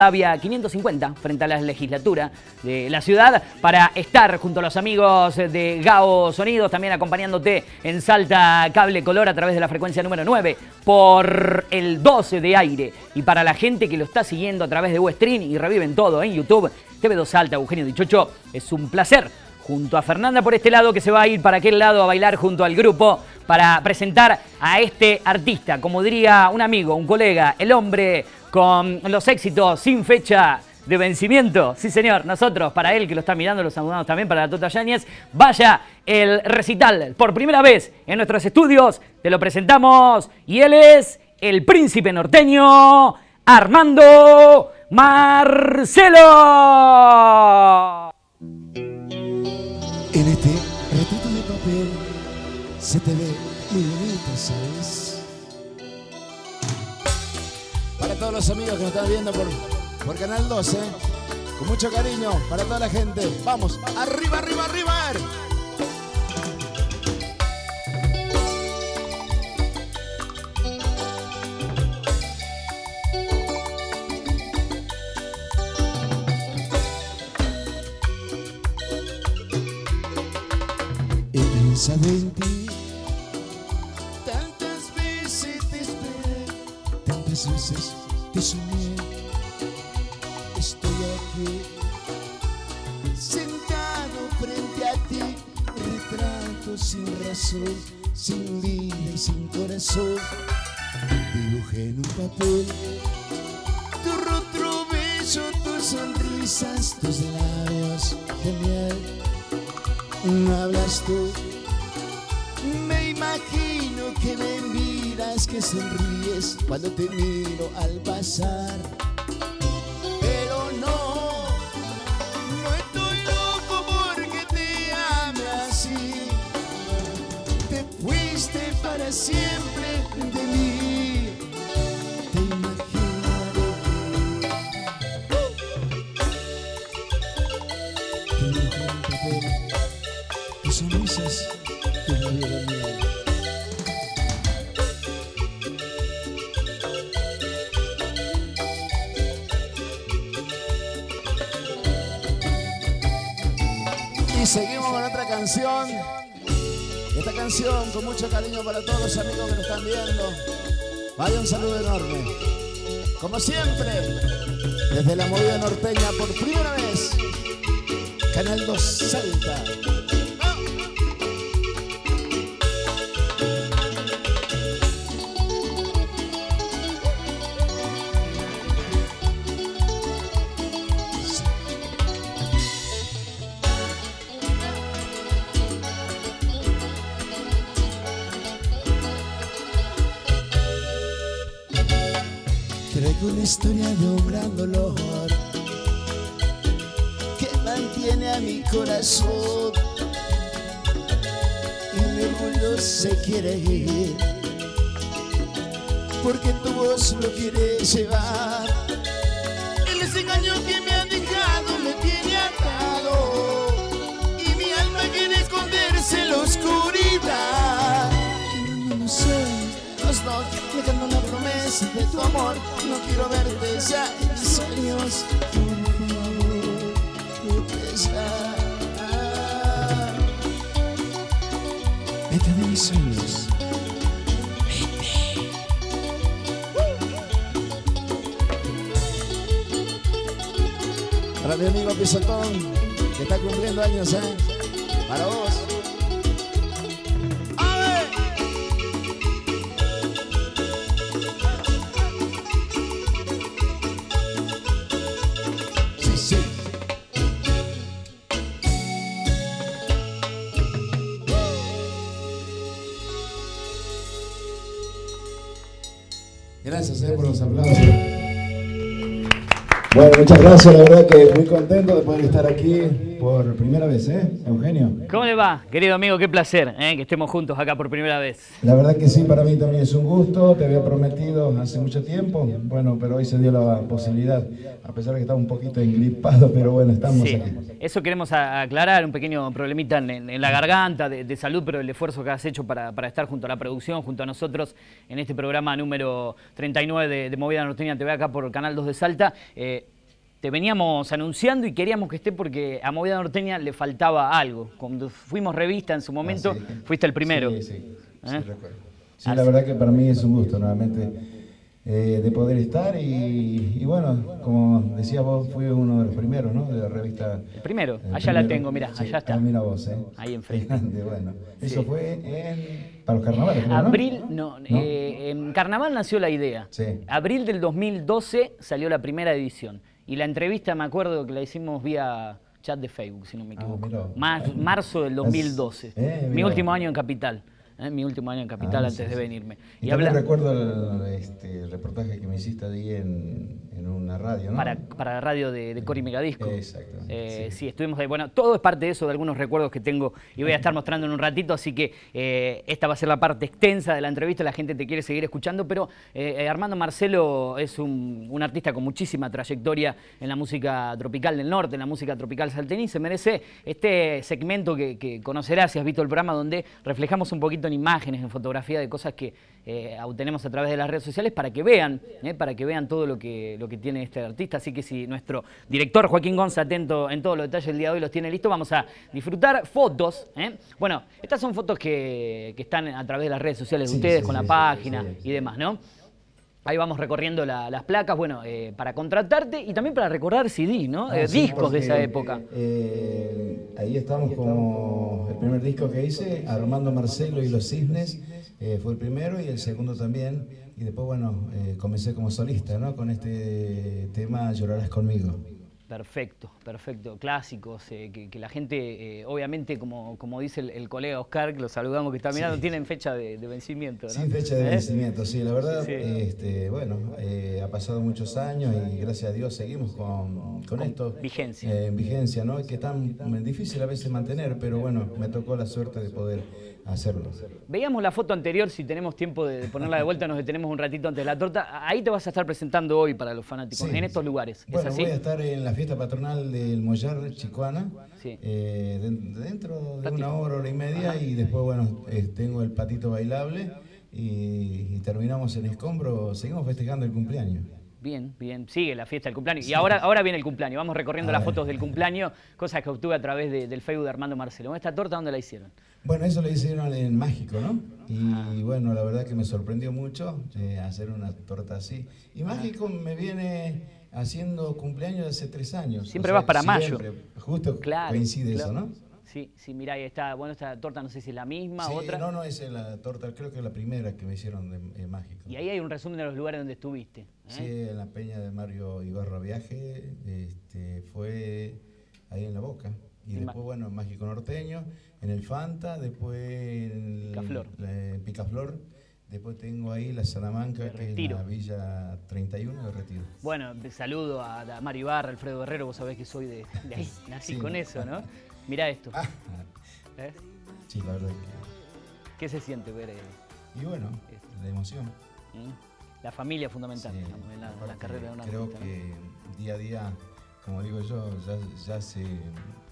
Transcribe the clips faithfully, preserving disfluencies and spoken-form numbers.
Vía quinientos cincuenta frente a la legislatura de la ciudad para estar junto a los amigos de Gao Sonidos, también acompañándote en Salta Cable Color a través de la frecuencia número nueve por el doce de aire, y para la gente que lo está siguiendo a través de Westream y reviven todo en YouTube, T V dos Salta, Eugenio Dichocho, es un placer junto a Fernanda por este lado, que se va a ir para aquel lado a bailar junto al grupo para presentar a este artista, como diría un amigo, un colega, el hombre con los éxitos sin fecha de vencimiento. Sí, señor, nosotros, para él que lo está mirando, lo saludamos también para la Tota Yáñez. Vaya el recital por primera vez en nuestros estudios, te lo presentamos y él es el príncipe norteño, Armando Marcelo. En este retrato de papel se te ve muy bonita, ¿sabes? Para todos los amigos que nos están viendo por, por Canal doce, con mucho cariño para toda la gente. Vamos, arriba, arriba, arriba. He pensado en ti, tantas veces te esperé, tantas veces te soñé. Estoy aquí, sentado frente a ti, retrato sin razón, sin vida y sin corazón. Dibujé en un papel tu rostro bello, tus sonrisas, tus labios de miel. No hablas tú, me imagino que me miras, que sonríes cuando te miro al pasar. Pero no, no estoy loco porque te ame así. Te fuiste para siempre de mí. Te imaginaré. Te dejo en papel. Tus sonrisas, tu labio de miel. Y seguimos con otra canción. Esta canción con mucho cariño para todos los amigos que nos están viendo. Vaya un saludo enorme. Como siempre, desde la movida norteña por primera vez, Canal dos Salta. Traigo una historia de un gran dolor que mantiene a mi corazón y mi orgullo se quiere ir porque tu voz lo quiere llevar. El desengaño que me ha dejado me tiene atado y mi alma quiere esconderse en la oscuridad. No, no sé, los dos dejando una promesa de tu amor. No quiero verte ya en mis sueños. Por favor, vete ya. Vete de mis sueños. Vete. Para mi amigo Pisotón, que está cumpliendo años, ¿eh? Para vos. Gracias eh, por los aplausos. Bueno, muchas gracias, la verdad que muy contento de poder estar aquí. por primera vez, ¿eh, Eugenio? ¿Cómo le va, querido amigo? Qué placer ¿eh? que estemos juntos acá por primera vez. La verdad que sí, para mí también es un gusto. Te había prometido hace mucho tiempo, bueno, pero hoy se dio la posibilidad, a pesar de que estaba un poquito engripado, pero bueno, estamos sí, aquí. Eso queremos aclarar, un pequeño problemita en, en la garganta de, de salud, pero el esfuerzo que has hecho para, para estar junto a la producción, junto a nosotros en este programa número treinta y nueve de, de Movida Norteña T V acá por el Canal dos de Salta. Eh, Te veníamos anunciando y queríamos que esté porque a Movida Norteña le faltaba algo. Cuando fuimos revista en su momento, ah, sí. fuiste el primero. Sí, sí, ¿Eh? sí recuerdo. Sí, la verdad que para mí es un gusto nuevamente eh, de poder estar y, y bueno, como decías vos, fui uno de los primeros, ¿no? De la revista. El primero, el allá primero. la tengo, mirá, Sí, allá está. Ah, mira vos, ¿eh? Ahí enfrente. Bueno, sí. Eso fue en, para los carnavales, ¿no? Abril, no, ¿No? Eh, en Carnaval nació la idea. Sí. Abril del dos mil doce salió la primera edición. Y la entrevista me acuerdo que la hicimos vía chat de Facebook, si no me equivoco. Ah, Mar, marzo del dos mil doce. Eh, Mi último año en Capital. ¿eh? Mi último año en Capital ah, antes sí, de venirme. Y, y también habla... recuerdo el, este, el reportaje que me hiciste ahí en, en una radio, ¿no? Para, para la radio de, de Cori Megadisco. Exacto. Eh, sí. sí, estuvimos ahí. Bueno, todo es parte de eso, de algunos recuerdos que tengo y voy a estar mostrando en un ratito, así que eh, esta va a ser la parte extensa de la entrevista, la gente te quiere seguir escuchando, pero eh, Armando Marcelo es un, un artista con muchísima trayectoria en la música tropical del norte, en la música tropical salteña, y se merece este segmento que, que conocerás si has visto el programa, donde reflejamos un poquito en imágenes, en fotografía de cosas que eh, obtenemos a través de las redes sociales para que vean, eh, para que vean todo lo que, lo que tiene este artista. Así que si nuestro director Joaquín Gonza, atento en todos los detalles del día de hoy, los tiene listos, vamos a disfrutar fotos. ¿eh? Bueno, estas son fotos que, que están a través de las redes sociales de sí, ustedes, sí, con sí, la página sí, sí, sí. y demás, ¿no? Ahí vamos recorriendo la, las placas, bueno, eh, para contratarte y también para recordar C D, ¿no? Ah, eh, sí, discos porque, de esa época. Eh, ahí estamos como el primer disco que hice, Armando Marcelo y los Cisnes, eh, fue el primero y el segundo también. Y después, bueno, eh, comencé como solista, ¿no? Con este tema Llorarás conmigo. Perfecto, perfecto. Clásicos, eh, que, que la gente, eh, obviamente, como, como dice el, el colega Oscar, que lo saludamos, que está mirando, sí. tienen fecha de, de vencimiento, ¿no? Sin fecha de ¿Eh? vencimiento, sí. La verdad, sí. este, bueno, eh, ha pasado muchos años y gracias a Dios seguimos con, con, con esto. Vigencia. Eh, en vigencia, ¿no? Que es tan difícil a veces mantener, pero bueno, me tocó la suerte de poder hacerlo. Veíamos la foto anterior, si tenemos tiempo de ponerla de vuelta, nos detenemos un ratito antes de la torta. Ahí te vas a estar presentando hoy para los fanáticos, sí. en estos lugares. ¿Es bueno, así? Voy a estar en la fiesta patronal del Mollar Chicoana, sí. eh, de, dentro de Patito. una hora, hora y media, Ajá. y después, bueno, eh, tengo el patito bailable y, y terminamos en Escombro, seguimos festejando el cumpleaños. Bien, bien, sigue la fiesta del cumpleaños. Sí. Y ahora, ahora viene el cumpleaños, vamos recorriendo a las ver. fotos del cumpleaños, cosas que obtuve a través de, del Facebook de Armando Marcelo. ¿Esta torta dónde la hicieron? Bueno, eso lo hicieron en Mágico, ¿no? Y ah. bueno, la verdad que me sorprendió mucho eh, hacer una torta así. Y Mágico me viene haciendo cumpleaños hace tres años. Siempre o sea, vas para siempre. mayo. Justo claro, coincide claro. eso, ¿no? Sí, sí, mirá, ahí está. Bueno, esta torta no sé si es la misma, sí, otra. No, no, es la torta, creo que es la primera que me hicieron de eh, Mágico. Y ahí hay un resumen de los lugares donde estuviste. ¿eh? Sí, en la peña de Mario Ibarra Viaje, este, fue ahí en La Boca. Y después, Ma bueno, en Mágico Norteño, en el Fanta, después en Picaflor. La, en Picaflor. Después tengo ahí la Salamanca, que es la Villa treinta y uno de Retiro. Bueno, saludo a, a Mario Ibarra, Alfredo Guerrero, vos sabés que soy de, de ahí, nací sí, con eso, ¿no? Mirá esto. Ah, ¿Eh? Sí, la verdad que... ¿Qué se siente ver? Eh, y bueno, esto? La emoción. ¿Mm? La familia es fundamental, sí, digamos, en la, la carrera de una Creo artista, que ¿no? día a día, como digo yo, ya, ya se, eh,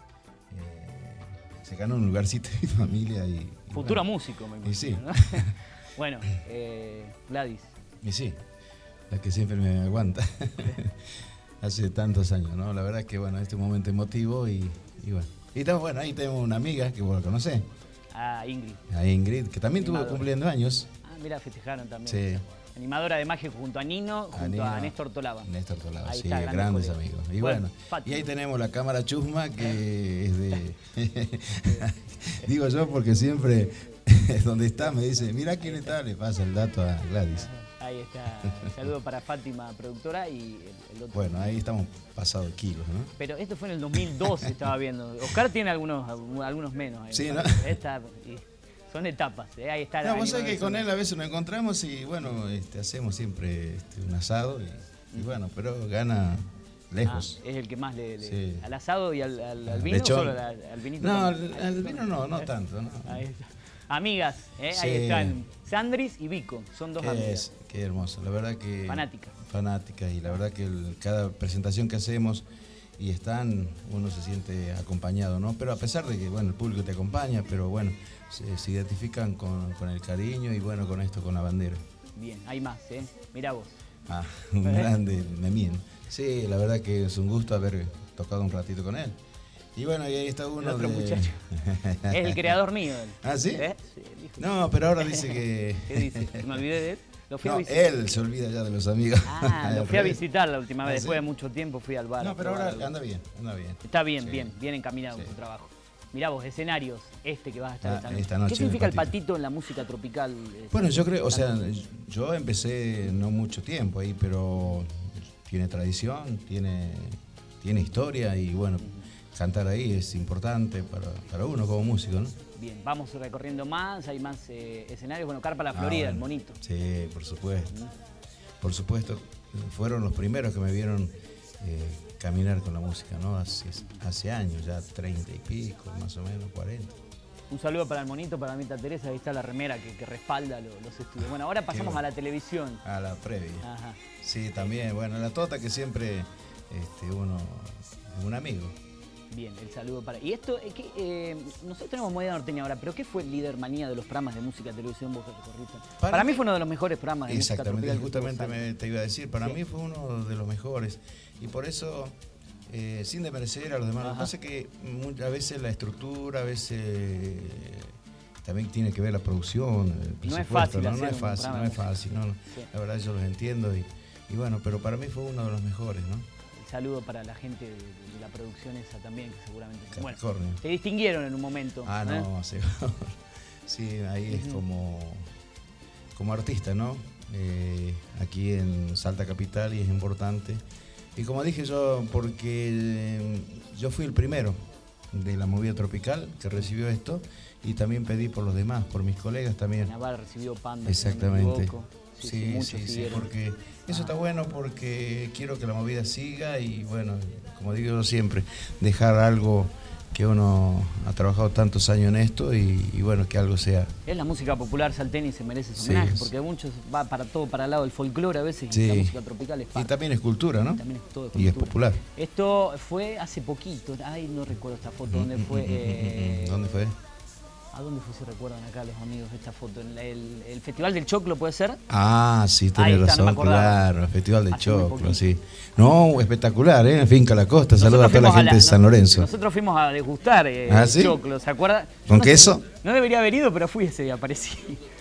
se ganó un lugarcito en mi familia. Y, y Futuro bueno, músico, me imagino. Y sí. ¿no? Bueno, eh, Gladys. Y sí, la que siempre me aguanta. Hace tantos años, ¿no? La verdad es que, bueno, este es un momento emotivo y, y bueno. Y estamos, bueno, ahí tenemos una amiga que vos la conocés. Ah, Ingrid. A Ingrid, que también Animadora. Tuvo cumpliendo años. Ah, mira, festejaron también. Sí. Animadora de Mágico junto a Nino, junto a, Nino, a Néstor Tolaba. Néstor Tolaba, ahí sí, está, grandes colega. amigos. Y bueno, bueno y ahí tenemos la cámara chusma, que es de... Digo yo porque siempre, donde está, me dice, mira quién está, le pasa el dato a Gladys. Ahí está, un saludo para Fátima, productora, y el, el otro. Bueno, ahí estamos pasados kilos, ¿no? Pero esto fue en el dos mil doce, estaba viendo. Oscar tiene algunos, algunos menos. Ahí, sí, ¿no? Esta, son etapas, ¿eh? Ahí está. No, vos sabés que con él a veces nos encontramos y bueno, este, hacemos siempre este, un asado y, y bueno, pero gana lejos. Ah, es el que más le... le Sí. ¿Al asado y al, al, al vino? Lechón. ¿Solo al, al vinito? No, también? al, al vino no, no tanto. No. Ahí está. Amigas, ¿eh? Sí. Ahí están. Sandris y Vico, son dos Qué, amigas. es, qué hermoso, la verdad que... Fanáticas. Fanáticas, y la verdad que el- cada presentación que hacemos y están, uno se siente acompañado, ¿no? Pero a pesar de que, bueno, el público te acompaña, pero bueno, se, se identifican con, con el cariño y bueno, con esto, con la bandera. Bien, hay más, ¿eh? Mirá vos. Ah, un grande Memín. Sí, la verdad que es un gusto haber tocado un ratito con él. Y bueno, y ahí está uno El otro de... muchacho. Es el creador mío. él. ¿Ah, sí? ¿Eh? Sí, él dijo. No, pero ahora dice que... ¿Qué dice? Me olvidé de él. Lo fui a No, visitar. él se olvida ya de los amigos. Ah, lo Al fui a revés. visitar la última vez. ¿Ah, Después de sí? mucho tiempo fui al bar. No, a pero probar ahora algo. anda bien, anda bien. Está bien, Sí. bien, bien encaminado Sí. en tu trabajo. Mirá vos, escenarios, este que vas a estar Ah, esta noche. esta noche ¿Qué en significa el el Patito? patito en la música tropical? eh, Bueno, yo creo, o sea, Santi? yo empecé no mucho tiempo ahí, pero tiene tradición, tiene, tiene historia y bueno, cantar ahí es importante para, para uno como músico, ¿no? Bien, vamos recorriendo más, hay más eh, escenarios. Bueno, Carpa La Ah, Florida, bueno. el monito. Sí, por supuesto. Por supuesto, fueron los primeros que me vieron eh, caminar con la música, ¿no? Hace, hace años, ya treinta y pico, más o menos, cuarenta. Un saludo para el monito, para Mita Teresa, ahí está la remera que, que respalda lo- los estudios. Bueno, ahora pasamos bueno. a la televisión. A la previa. Ajá. Sí, también, bueno, la Tota que siempre este, uno es un amigo. Bien, el saludo para... Y esto, eh, ¿qué, eh, nosotros tenemos Movida Norteña ahora, pero ¿qué fue el líder manía de los programas de música, televisión, vos que recorriste? Para, Para mí mí- fue uno de los mejores programas de Exactamente, música tropical. justamente me, te iba a decir, para Sí. mí fue uno de los mejores y por eso, eh, sin desmerecer a los demás, lo que Ajá. pasa es que mu- a veces la estructura, a veces eh, también tiene que ver la producción, el No es presupuesto, fácil no, hacer no es un fácil, programa no de es fácil, no, no. Sí. La verdad yo los entiendo y, y bueno, pero para mí fue uno de los mejores, ¿no? El saludo para la gente de, de la producción esa también, que seguramente... Bueno, Capricornio. te distinguieron en un momento. Ah, ¿eh? no, seguro. Sí, ahí es como, como artista, ¿no? Eh, aquí en Salta Capital y es importante. Y como dije yo, porque eh, yo fui el primero de la movida tropical que recibió esto y también pedí por los demás, por mis colegas también. Naval recibió Panda, Exactamente. si no me equivoco. Sí, sí, Sí, muchos sí, sí, siguieron. porque eso Ah. está bueno porque quiero que la movida siga y bueno, como digo yo siempre, dejar algo que uno ha trabajado tantos años en esto y, y bueno, que algo sea. Es la música popular salteña y se merece su Sí, homenaje, es- porque muchos va para todo, para el lado del folclore a veces, y Sí. la música tropical es Y parte. también es cultura, ¿no? También es todo Y es cultura. popular. Esto fue hace poquito, ay, no recuerdo esta foto, ¿dónde fue? Eh, ¿Dónde fue? ¿A dónde fue, si recuerdan acá los amigos, esta foto? ¿En la- el, el Festival del Choclo puede ser? Ah, sí, Ahí tenés está, no razón, me acordaba. claro, el Festival de Hace muy Choclo, poquito. sí. No, espectacular, ¿eh? Finca La Costa, saluda a Nosotros toda la fuimos gente de no- San Lorenzo. Nosotros fuimos a degustar eh, ¿Ah, el sí? choclo, ¿se acuerda? Yo ¿Con no sé- queso? No debería haber ido, pero fui ese día, aparecí.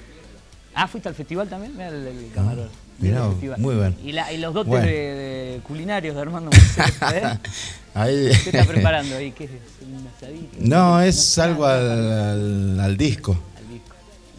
Ah, ¿fuiste al festival también? Mira el, el camarón. mirá, El festival. muy bueno. Y, la- y los dotes Bueno. de, de culinarios de Armando Macedo, ¿eh? Ahí... ¿Qué está preparando ahí? ¿Qué es? ¿Un asadito? No, es Una algo salsa al, al- al disco. al disco.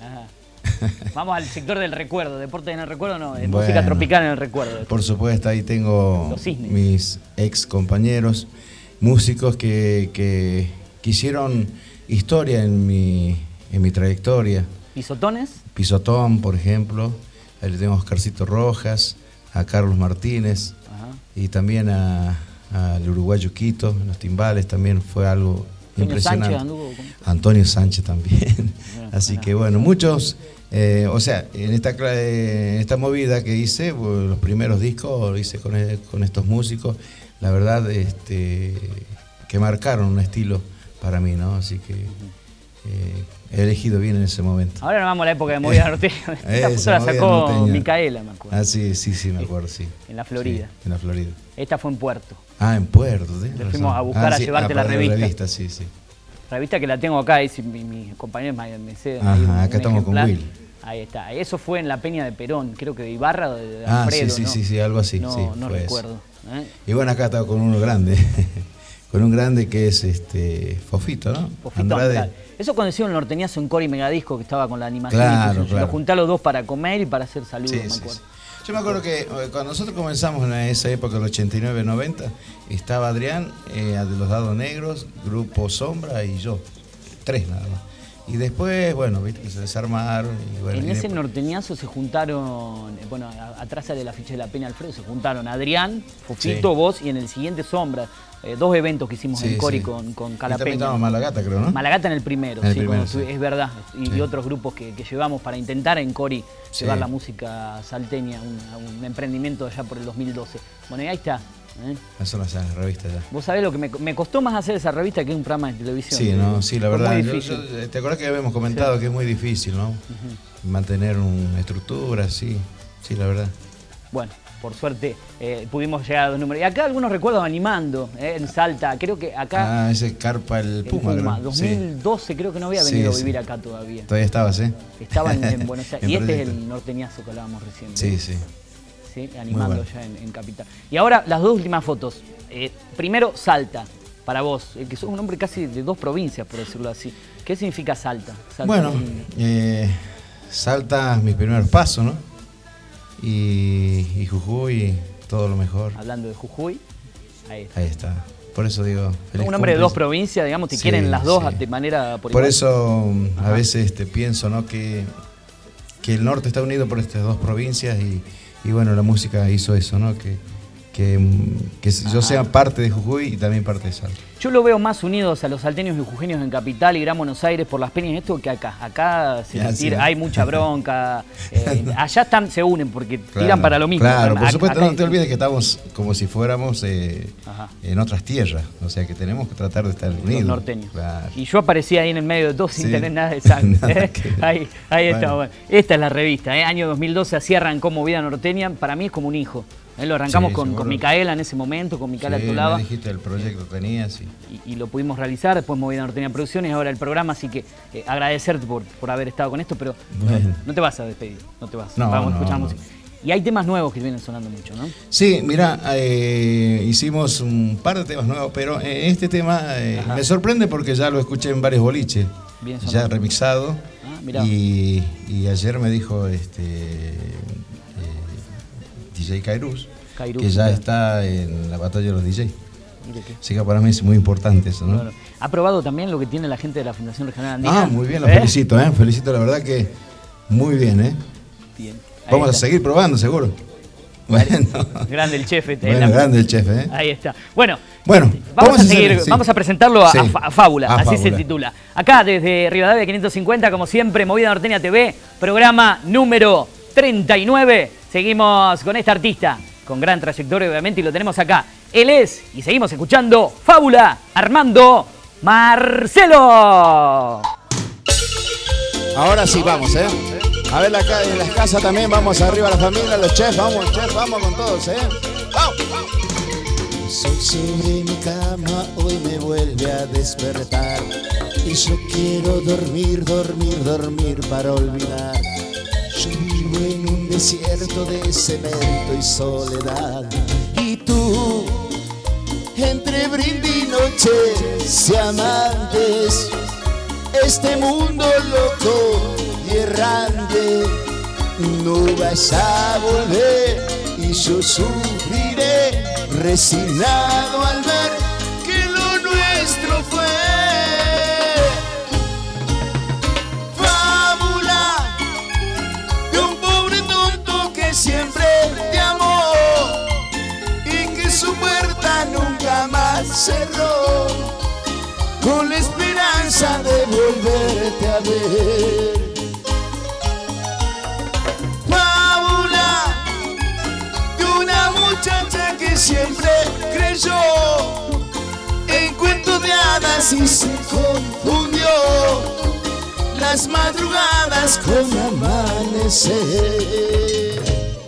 Ajá. Vamos al sector del recuerdo. Deporte en el recuerdo, no. Es Bueno. música tropical en el recuerdo. Por supuesto, ahí tengo Los Cisnes. mis ex compañeros, músicos que, que, que hicieron historia en mi, en mi trayectoria. ¿Pisotones? Pisotón, por ejemplo, ahí le tengo a Oscarcito Rojas, a Carlos Martínez Ajá. y también a- al uruguayo Quito, los timbales también fue algo Antonio impresionante. Sánchez anduvo con- Antonio Sánchez también. Bueno, Así bueno. que bueno, muchos, eh, o sea, en esta, cla- eh, en esta movida que hice, pues, los primeros discos lo hice con, e- con estos músicos, la verdad, este, que marcaron un estilo para mí, ¿no? Así que eh, he elegido bien en ese momento. Ahora nos vamos a la época de movida norteña. Esta Esa foto la movida sacó norteña. Micaela, me acuerdo. Ah, sí, sí, sí, me acuerdo, sí. En la Florida. Sí, en la Florida. Esta fue en Puerto. Ah, en Puerto. tenés Le razón. fuimos a buscar Ah, a sí, llevarte la para revista. sí, sí. Revista que la tengo acá, y si mi- mis compañeros me, me ceden Ajá, ahí un- acá un estamos con ejemplar. Will. Ahí está. Eso fue en la Peña de Perón, creo que de Ibarra o de Ah, Alfredo, sí, sí, ¿no? sí, sí, algo así, No, sí, no fue eso. recuerdo. ¿eh? Y bueno, acá estaba con uno grande, con un grande que es este Fofito, ¿no? Fofito Andrade. Andrade. Eso cuando hicieron el norteñazo en Cori Megadisco, que estaba con la animación. Claro, y qué sé yo. claro. Lo junté a los dos para comer y para hacer saludos, Sí, me sí, acuerdo. sí. Yo me acuerdo que eh, cuando nosotros comenzamos en esa época, el ochenta y nueve noventa, estaba Adrián, eh, de los Dados Negros, Grupo Sombra y yo, tres nada más. Y después, bueno, viste que se desarmaron. Y bueno, en y ese después... norteñazo se juntaron, bueno, a, atrás sale la ficha de la Peña Alfredo, se juntaron Adrián, Fofito, sí. vos, y en el siguiente Sombra. Eh, dos eventos que hicimos sí, en Cori sí. con, con Calapeña. Y también estábamos Malagata, creo, ¿no? Malagata en el primero, en el sí, primero sí. es verdad. Y, sí. y otros grupos que, que llevamos para intentar en Cori sí. llevar la música salteña, un, un emprendimiento allá por el dos mil doce. Bueno, y ahí está. ¿eh? Eso no es la revista ya. Vos sabés lo que me, me costó más hacer esa revista que un programa de televisión. Sí, no, sí, la verdad. Muy yo, difícil. Yo, ¿te acordás que habíamos comentado sí. que es muy difícil, ¿no? Uh-huh. Mantener una estructura, sí, sí, la verdad. Bueno, por suerte eh, pudimos llegar a dos números. Y acá algunos recuerdos animando, eh, en Salta. Creo que acá... Ah, ese Carpa el Puma. El Puma dos mil doce sí. creo que no había venido sí, a vivir sí. acá todavía. Todavía estabas, ¿eh? Estaba en, en Buenos Aires. en y este proyecto. es el norteñazo que hablábamos recién. Sí, ¿eh? sí. Sí, animando bueno. ya en, en Capital. Y ahora las dos últimas fotos. Eh, primero, Salta, para vos, eh, que sos un hombre casi de dos provincias, por decirlo así. ¿Qué significa Salta? Salta bueno, eh, Salta, mis primeros pasos, ¿no? Y, y Jujuy, todo lo mejor. Hablando de Jujuy, ahí está. Ahí está. Por eso digo, feliz un hombre de dos provincias, digamos, te sí, quieren las dos sí. de manera por, por eso Ajá. a veces te pienso, ¿no? Que, que el norte está unido por estas dos provincias y, y bueno, la música hizo eso, ¿no? Que, que, que yo sea parte de Jujuy y también parte de Salta. Yo lo veo más unidos a los salteños y jujeños en Capital y Gran Buenos Aires por las peñas esto que acá. Acá se ya, tira, sí. hay mucha bronca. Eh, allá están, se unen porque claro, tiran para lo mismo. Claro, por acá, supuesto, acá no te olvides que estamos como si fuéramos eh, en otras tierras. O sea que tenemos que tratar de estar unidos. Los norteños. Claro. Y yo aparecí ahí en el medio de todo sin sí. tener nada de sangre. nada ¿eh? ahí ahí bueno. está. Bueno. Esta es la revista. ¿eh? Año dos mil doce, así arrancó Movida Norteña. Para mí es como un hijo. ¿eh? Lo arrancamos sí, con, con Micaela en ese momento, con Micaela sí, Tolaba. Me dijiste el proyecto que tenías. Sí. Y, y lo pudimos realizar, después Movida Norteña Producciones, ahora el programa, así que eh, agradecerte por, por haber estado con esto, pero bueno. no, no te vas a despedir, no te vas, no, vamos no, a escuchar no. música. Y hay temas nuevos que vienen sonando mucho, ¿no? Sí, mira, eh, hicimos un par de temas nuevos, pero eh, este tema eh, me sorprende porque ya lo escuché en varios boliches, Bien ya remixado, ah, y, y ayer me dijo este eh, D J Kairus, Kairus que ya claro. está en la batalla de los D Js. Así que para mí es muy importante eso, ¿no? Claro. ¿Ha probado también lo que tiene la gente de la Fundación Regional Andina? Ah, muy bien, lo ¿Eh? felicito, ¿eh? Felicito, la verdad que muy bien, ¿eh? Bien. Vamos está. a seguir probando, seguro. Bueno. Grande el chef. Bueno, la... grande el chef, ¿eh? Ahí está. Bueno, bueno vamos, vamos a seguir, hacer, sí. vamos a presentarlo a, sí. a, a Fábula, a así Fábula. se titula. Acá desde Rivadavia quinientos cincuenta, como siempre, Movida Norteña T V, programa número treinta y nueve. Seguimos con este artista, con gran trayectoria obviamente, y lo tenemos acá. Él es, y seguimos escuchando, Fábula, Armando Marcelo. Ahora sí, vamos, ¿eh? A ver, acá en las casas también, vamos arriba la familia, los chefs, vamos, chef, vamos con todos, ¿eh? ¡Vamos! Sol sobre mi cama hoy me vuelve a despertar y yo quiero dormir, dormir, dormir para olvidar. Yo vivo en un desierto de cemento y soledad y tú, entre brindis y noches y amantes, este mundo loco y errante, no vas a volver y yo sufriré resignado al ver que lo nuestro fue fábula de un pobre tonto que siempre te amó y que su puerta nunca más cerró con la esperanza de volverte a ver. Muchacha que siempre creyó en cuentos de hadas y se confundió las madrugadas con amanecer.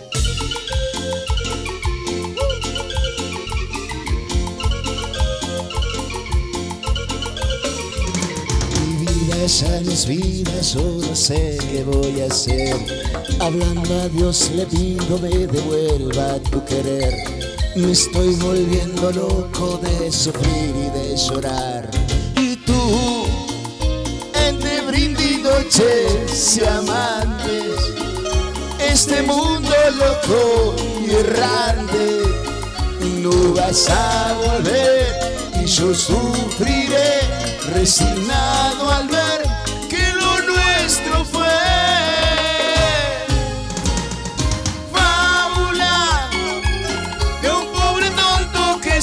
Mi vida ya no es vida, solo sé qué voy a hacer. Hablando a Dios le pido me devuelva tu querer. Me estoy volviendo loco de sufrir y de llorar. Y tú, entre brindis y noches y amantes, este mundo loco y errante, no vas a volver y yo sufriré resignado al ver que lo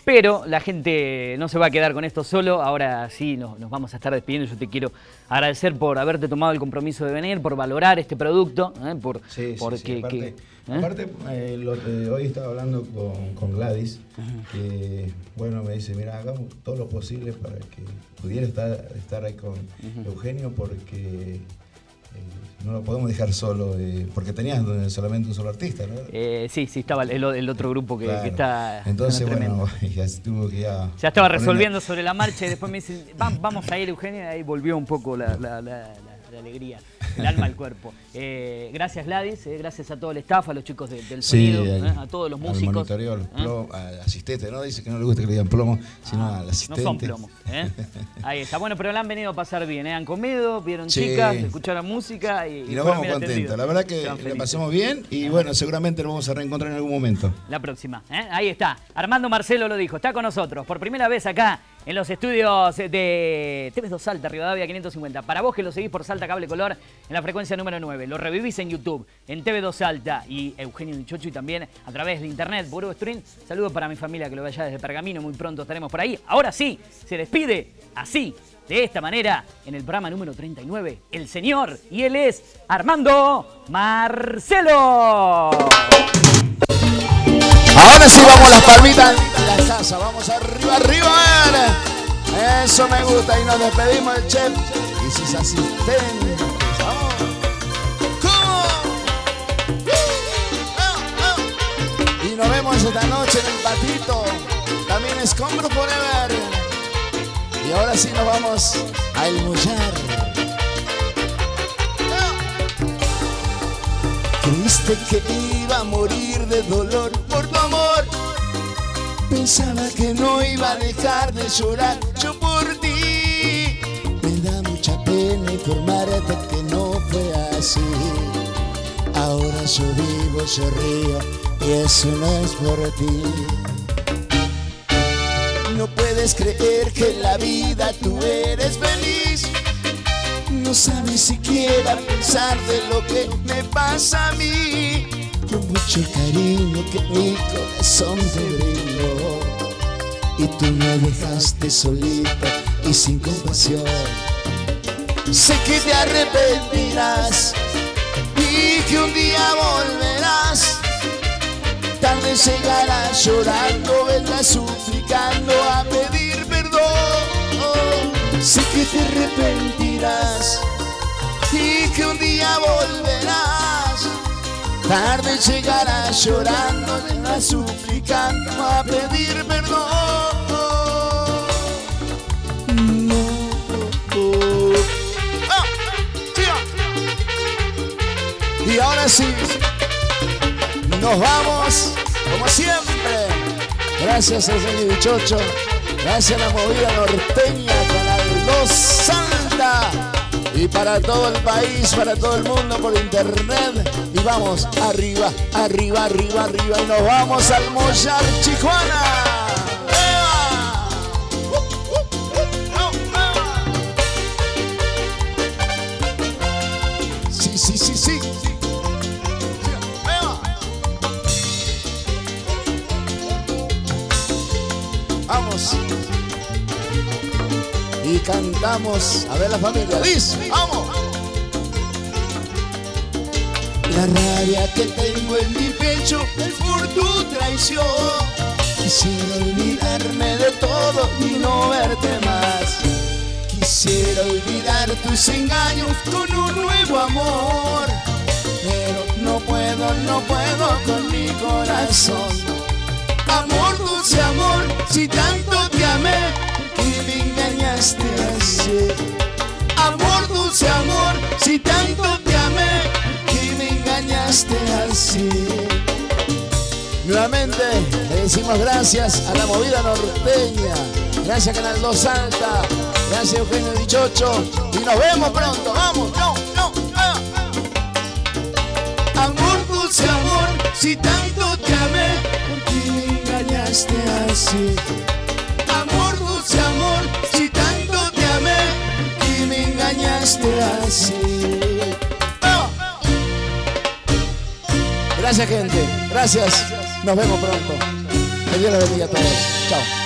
Pero la gente no se va a quedar con esto solo. Ahora sí nos, nos vamos a estar despidiendo. Yo te quiero agradecer por haberte tomado el compromiso de venir, por valorar este producto. ¿eh? Por, sí, por sí, que, sí. Aparte, que, ¿eh? aparte eh, lo, eh, hoy estaba hablando con, con Gladys, que bueno, me dice, mira, hagamos todo lo posible para que pudiera estar, estar ahí con uh-huh. Eugenio, porque eh, no lo podemos dejar solo, eh, porque tenías solamente un solo artista, ¿no? Eh, sí, sí, estaba el, el otro grupo que, claro. que está. Entonces, bueno, ya tuvo que ya. Ya estaba resolviendo ponerle... sobre la marcha y después me dicen, vamos a ir, Eugenio, y ahí volvió un poco la, la, la, la, la alegría, el alma al cuerpo. Eh, gracias, Gladys, eh, gracias a todo el staff, a los chicos de, del sonido, sí, eh, a todos los músicos. Al monitoreo, al, plomo, ¿eh? Al asistente, ¿no? Dice que no le gusta que le digan plomo, sino ah, al asistente. No son plomos, ¿eh? Ahí está. Bueno, pero la han venido a pasar bien, ¿eh? Han comido, vieron sí. chicas, escucharon música y, y nos vamos contentos. La verdad que le pasamos bien y Ajá. bueno, seguramente nos vamos a reencontrar en algún momento. La próxima, ¿eh? Ahí está. Armando Marcelo lo dijo, está con nosotros por primera vez acá en los estudios de T V dos Salta, Rivadavia quinientos cincuenta. Para vos que lo seguís por Salta Cable Color en la frecuencia número nueve. Lo revivís en YouTube, en T V dos Salta y Eugenio Dichocho y también a través de internet, Burgo Stream. Saludos para mi familia que lo ve allá desde Pergamino. Muy pronto estaremos por ahí. Ahora sí, se despide así, de esta manera, en el programa número treinta y nueve, el señor, y él es Armando Marcelo. Ahora sí vamos las palmitas de la casa, vamos arriba, arriba, a ver. Eso me gusta y nos despedimos del chef y sus asistentes. Vamos. ¿Cómo? Y nos vemos esta noche en el patito. También Escombro Forever. Y ahora sí nos vamos a almorzar. Creíste que iba a morir de dolor por tu amor. Pensaba que no iba a dejar de llorar yo por ti. Me da mucha pena informarte que no fue así. Ahora yo vivo, yo río y eso no es por ti. No puedes creer que en la vida tú eres feliz. No sabes siquiera pensar de lo que me pasa a mí. Con mucho cariño que mi corazón te brindó y tú me dejaste solito y sin compasión. Sé que te arrepentirás y que un día volverás. Tarde llegarás llorando, vendrás suplicando a pedir perdón. Sé que te arrepentirás y que un día volverás. Tarde llegarás llorando, vendrás suplicando a pedir perdón. No, oh. Ah, sí. Y ahora sí, nos vamos como siempre. Gracias a Eugenio Dichocho, gracias a la movida norteña, Canal dos Salta. Y para todo el país, para todo el mundo por internet. Y vamos arriba, arriba, arriba, arriba. Y nos vamos a almorzar, Chihuahua. Sí, sí, sí, sí. Vamos. Y cantamos, a ver la familia, dice, vamos. La rabia que tengo en mi pecho es por tu traición. Quisiera olvidarme de todo y no verte más. Quisiera olvidar tus engaños con un nuevo amor. Pero no puedo, no puedo con mi corazón. Amor, dulce amor, si tanto te amé, que me engañaste así. Amor, dulce amor, si tanto te amé, que me engañaste así. Nuevamente le decimos gracias a la movida norteña. Gracias Canal dos Salta. Gracias Eugenio Dichocho. Y nos vemos pronto. Vamos, no, no, ah. Amor, dulce amor, si tanto te amé, porque me engañaste así. Amor, dulce amor, si tanto te amé, y me engañaste así. ¡Oh! Gracias, gente. Gracias. Nos vemos pronto. Que Dios los bendiga a todos. Chao.